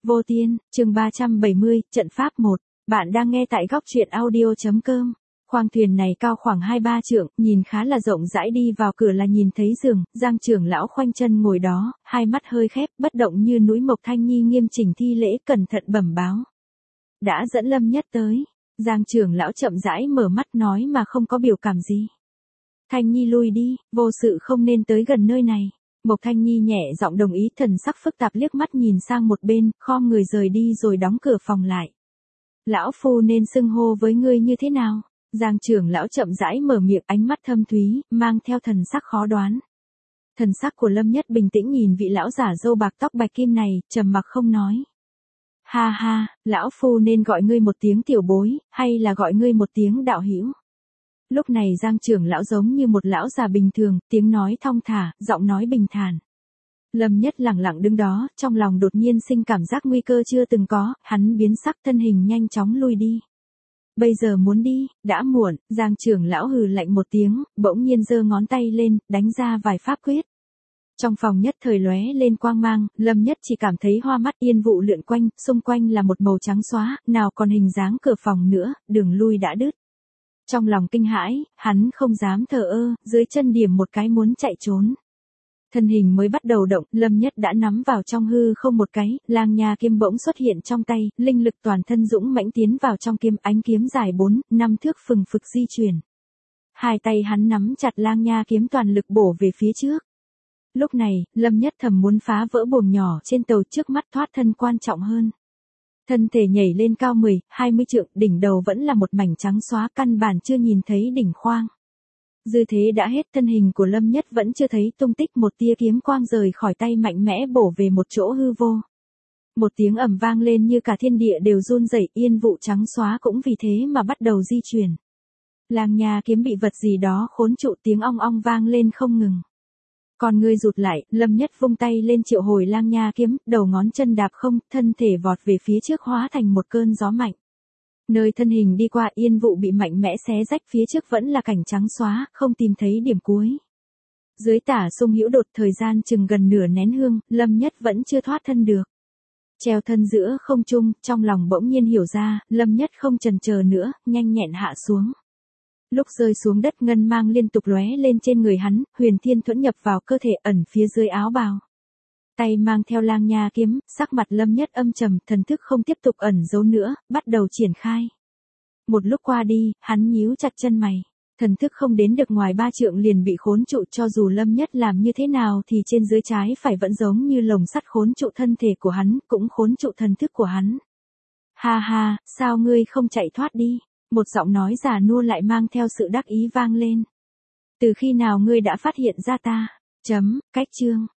Vô Tiên, chương 370, trận pháp 1. Bạn đang nghe tại góc truyện audio.com. Khoang thuyền này cao khoảng 2-3 trượng, nhìn khá là rộng rãi, đi vào cửa là nhìn thấy giường, Giang trưởng lão khoanh chân ngồi đó, hai mắt hơi khép, bất động như núi. Mộc Thanh Nhi nghiêm chỉnh thi lễ, cẩn thận bẩm báo. Đã dẫn Lâm Nhất tới. Giang trưởng lão chậm rãi mở mắt nói mà không có biểu cảm gì. Thanh Nhi lui đi, vô sự không nên tới gần nơi này. Mộc Thanh Nhi nhẹ giọng đồng ý, thần sắc phức tạp liếc mắt nhìn sang một bên, khom người rời đi rồi đóng cửa phòng lại. Lão phu nên xưng hô với ngươi như thế nào? Giang trưởng lão chậm rãi mở miệng, ánh mắt thâm thúy, mang theo thần sắc khó đoán. Thần sắc của Lâm Nhất bình tĩnh nhìn vị lão giả râu bạc tóc bạch kim này, trầm mặc không nói. Ha ha, lão phu nên gọi ngươi một tiếng tiểu bối, hay là gọi ngươi một tiếng đạo hữu? Lúc này Giang trưởng lão giống như một lão già bình thường, tiếng nói thong thả, giọng nói bình thản. Lâm Nhất lặng lặng đứng đó, trong lòng đột nhiên sinh cảm giác nguy cơ chưa từng có, hắn biến sắc, thân hình nhanh chóng lui đi. Bây giờ muốn đi, đã muộn. Giang trưởng lão hừ lạnh một tiếng, bỗng nhiên giơ ngón tay lên, đánh ra vài pháp quyết. Trong phòng nhất thời lóe lên quang mang, Lâm Nhất chỉ cảm thấy hoa mắt, yên vụ lượn quanh, xung quanh là một màu trắng xóa, nào còn hình dáng cửa phòng nữa, đường lui đã đứt. Trong lòng kinh hãi, hắn không dám thờ ơ, dưới chân điểm một cái muốn chạy trốn. Thân hình mới bắt đầu động, Lâm Nhất đã nắm vào trong hư không một cái, lang nha kiếm bỗng xuất hiện trong tay, linh lực toàn thân dũng mãnh tiến vào trong kiếm, ánh kiếm dài 4-5 thước phừng phực di chuyển. Hai tay hắn nắm chặt lang nha kiếm, toàn lực bổ về phía trước. Lúc này, Lâm Nhất thầm muốn phá vỡ buồng nhỏ trên tàu, trước mắt thoát thân quan trọng hơn. Thân thể nhảy lên cao 10-20 trượng, đỉnh đầu vẫn là một mảnh trắng xóa, căn bản chưa nhìn thấy đỉnh khoang. Dư thế đã hết, thân hình của Lâm Nhất vẫn chưa thấy tung tích, một tia kiếm quang rời khỏi tay mạnh mẽ bổ về một chỗ hư vô. Một tiếng ầm vang lên như cả thiên địa đều run rẩy, yên vụ trắng xóa cũng vì thế mà bắt đầu di chuyển. Lang nha kiếm bị vật gì đó khốn trụ, tiếng ong ong vang lên không ngừng. Còn người rụt lại, Lâm Nhất vung tay lên triệu hồi lang nha kiếm, đầu ngón chân đạp không, thân thể vọt về phía trước hóa thành một cơn gió mạnh. Nơi thân hình đi qua, yên vụ bị mạnh mẽ xé rách, phía trước vẫn là cảnh trắng xóa, không tìm thấy điểm cuối. Dưới tả sung hữu đột, thời gian chừng gần nửa nén hương, Lâm Nhất vẫn chưa thoát thân được. Treo thân giữa không trung, trong lòng bỗng nhiên hiểu ra, Lâm Nhất không chần chờ nữa, nhanh nhẹn hạ xuống. Lúc rơi xuống đất, ngân mang liên tục lóe lên trên người hắn, huyền thiên thuẫn nhập vào cơ thể, ẩn phía dưới áo bào. Tay mang theo lang nha kiếm, sắc mặt Lâm Nhất âm trầm, thần thức không tiếp tục ẩn giấu nữa, bắt đầu triển khai. Một lúc qua đi, hắn nhíu chặt chân mày. Thần thức không đến được ngoài 3 trượng liền bị khốn trụ, cho dù Lâm Nhất làm như thế nào thì trên dưới trái phải vẫn giống như lồng sắt khốn trụ thân thể của hắn, cũng khốn trụ thần thức của hắn. Ha ha, sao ngươi không chạy thoát đi? Một giọng nói già nua lại mang theo sự đắc ý vang lên. Từ khi nào ngươi đã phát hiện ra ta? Cách chương.